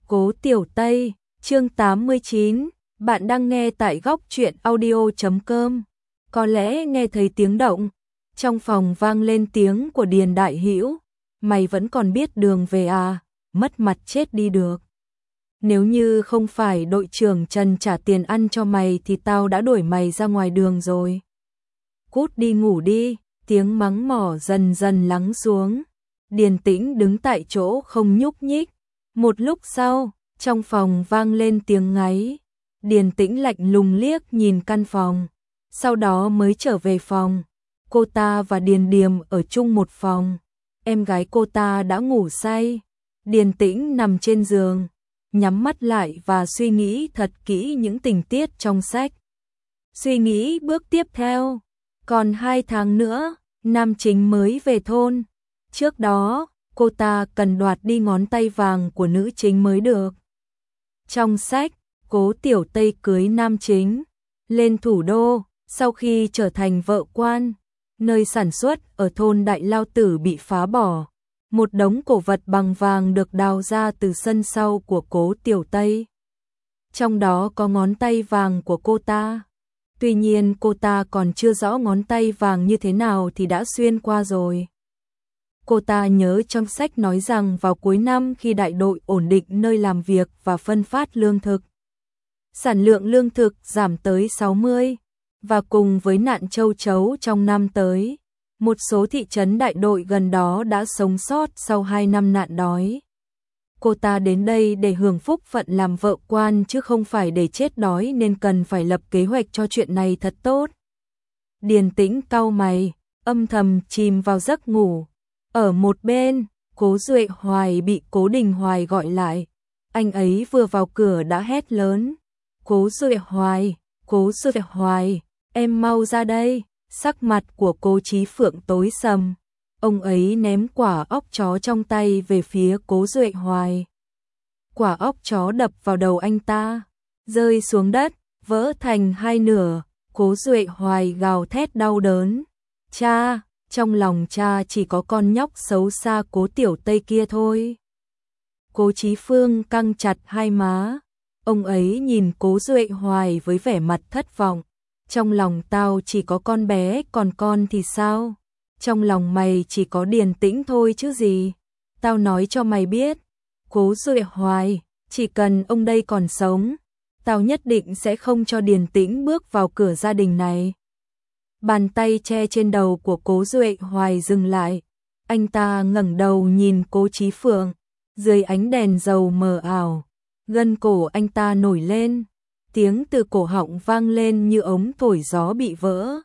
Cố Tiểu Tây, chương 89, bạn đang nghe tại góc truyện audio.com. Có lẽ nghe thấy tiếng động, trong phòng vang lên tiếng của Điền Đại Hữu, mày vẫn còn biết đường về à, mất mặt chết đi được. Nếu như không phải đội trưởng Trần trả tiền ăn cho mày thì tao đã đuổi mày ra ngoài đường rồi. Cút đi ngủ đi, tiếng mắng mỏ dần dần lắng xuống. Điền Tĩnh đứng tại chỗ không nhúc nhích. Một lúc sau, trong phòng vang lên tiếng ngáy. Điền Tĩnh lạnh lùng liếc nhìn căn phòng, sau đó mới trở về phòng. Cô ta và Điền Điềm ở chung một phòng. Em gái cô ta đã ngủ say. Điền Tĩnh nằm trên giường, nhắm mắt lại và suy nghĩ thật kỹ những tình tiết trong sách. Suy nghĩ bước tiếp theo. Còn 2 tháng nữa, nam chính mới về thôn. Trước đó, cô ta cần đoạt đi ngón tay vàng của nữ chính mới được. Trong sách, Cố Tiểu Tây cưới nam chính lên thủ đô, sau khi trở thành vợ quan, nơi sản xuất ở thôn Đại Lao Tử bị phá bỏ. Một đống cổ vật bằng vàng được đào ra từ sân sau của Cố Tiểu Tây. Trong đó có ngón tay vàng của cô ta. Tuy nhiên cô ta còn chưa rõ ngón tay vàng như thế nào thì đã xuyên qua rồi. Cô ta nhớ trong sách nói rằng vào cuối năm khi đại đội ổn định nơi làm việc và phân phát lương thực, sản lượng lương thực giảm tới 60, và cùng với nạn châu chấu trong năm tới, một số thị trấn đại đội gần đó đã sống sót sau 2 năm nạn đói. Cô ta đến đây để hưởng phúc phận làm vợ quan chứ không phải để chết đói, nên cần phải lập kế hoạch cho chuyện này thật tốt. Điền Tĩnh cau mày, âm thầm chìm vào giấc ngủ. Ở một bên, Cố Duệ Hoài bị Cố Đình Hoài gọi lại. Anh ấy vừa vào cửa đã hét lớn. Cố Duệ Hoài, Cố Duệ Hoài, em mau ra đây. Sắc mặt của Cố Chí Phượng tối sầm. Ông ấy ném quả óc chó trong tay về phía Cố Duệ Hoài. Quả óc chó đập vào đầu anh ta, rơi xuống đất, vỡ thành 2 nửa. Cố Duệ Hoài gào thét đau đớn. Cha! Trong lòng cha chỉ có con nhóc xấu xa Cố Tiểu Tây kia thôi. Cố Chí Phương căng chặt hai má. Ông ấy nhìn Cố Duệ Hoài với vẻ mặt thất vọng. Trong lòng tao chỉ có con bé, còn con thì sao? Trong lòng mày chỉ có Điền Tĩnh thôi chứ gì. Tao nói cho mày biết, Cố Duệ Hoài, chỉ cần ông đây còn sống, tao nhất định sẽ không cho Điền Tĩnh bước vào cửa gia đình này. Bàn tay che trên đầu của Cố Duệ Hoài dừng lại. Anh ta ngẩng đầu nhìn Cố Chí Phượng. Dưới ánh đèn dầu mờ ảo, gân cổ anh ta nổi lên. Tiếng từ cổ họng vang lên như ống thổi gió bị vỡ.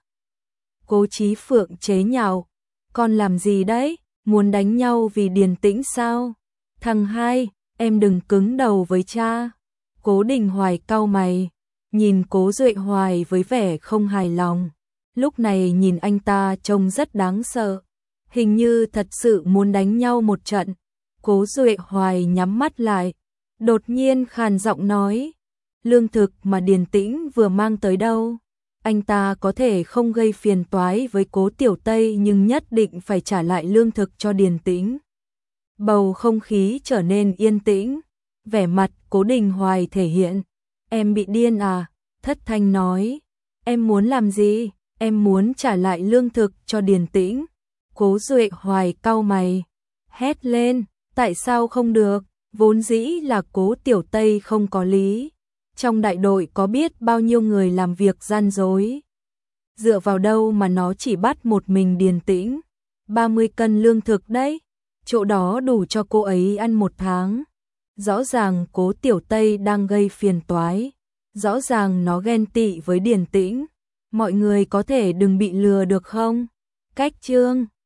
Cố Chí Phượng chế nhạo. Con làm gì đấy? Muốn đánh nhau vì Điền Tĩnh sao? Thằng hai, em đừng cứng đầu với cha. Cố Đình Hoài cau mày, nhìn Cố Duệ Hoài với vẻ không hài lòng. Lúc này nhìn anh ta trông rất đáng sợ, hình như thật sự muốn đánh nhau một trận. Cố Duệ Hoài nhắm mắt lại, đột nhiên khàn giọng nói, lương thực mà Điền Tĩnh vừa mang tới đâu? Anh ta có thể không gây phiền toái với Cố Tiểu Tây nhưng nhất định phải trả lại lương thực cho Điền Tĩnh. Bầu không khí trở nên yên tĩnh, vẻ mặt Cố Đình Hoài thể hiện, em bị điên à? Thất thanh nói, em muốn làm gì? Em muốn trả lại lương thực cho Điền Tĩnh. Cố Duệ Hoài cau mày, hét lên, tại sao không được? Vốn dĩ là Cố Tiểu Tây không có lý. Trong đại đội có biết bao nhiêu người làm việc gian dối. Dựa vào đâu mà nó chỉ bắt một mình Điền Tĩnh? 30 cân lương thực đấy, chỗ đó đủ cho cô ấy ăn 1 tháng. Rõ ràng Cố Tiểu Tây đang gây phiền toái. Rõ ràng nó ghen tị với Điền Tĩnh. Mọi người có thể đừng bị lừa được không? Cách chương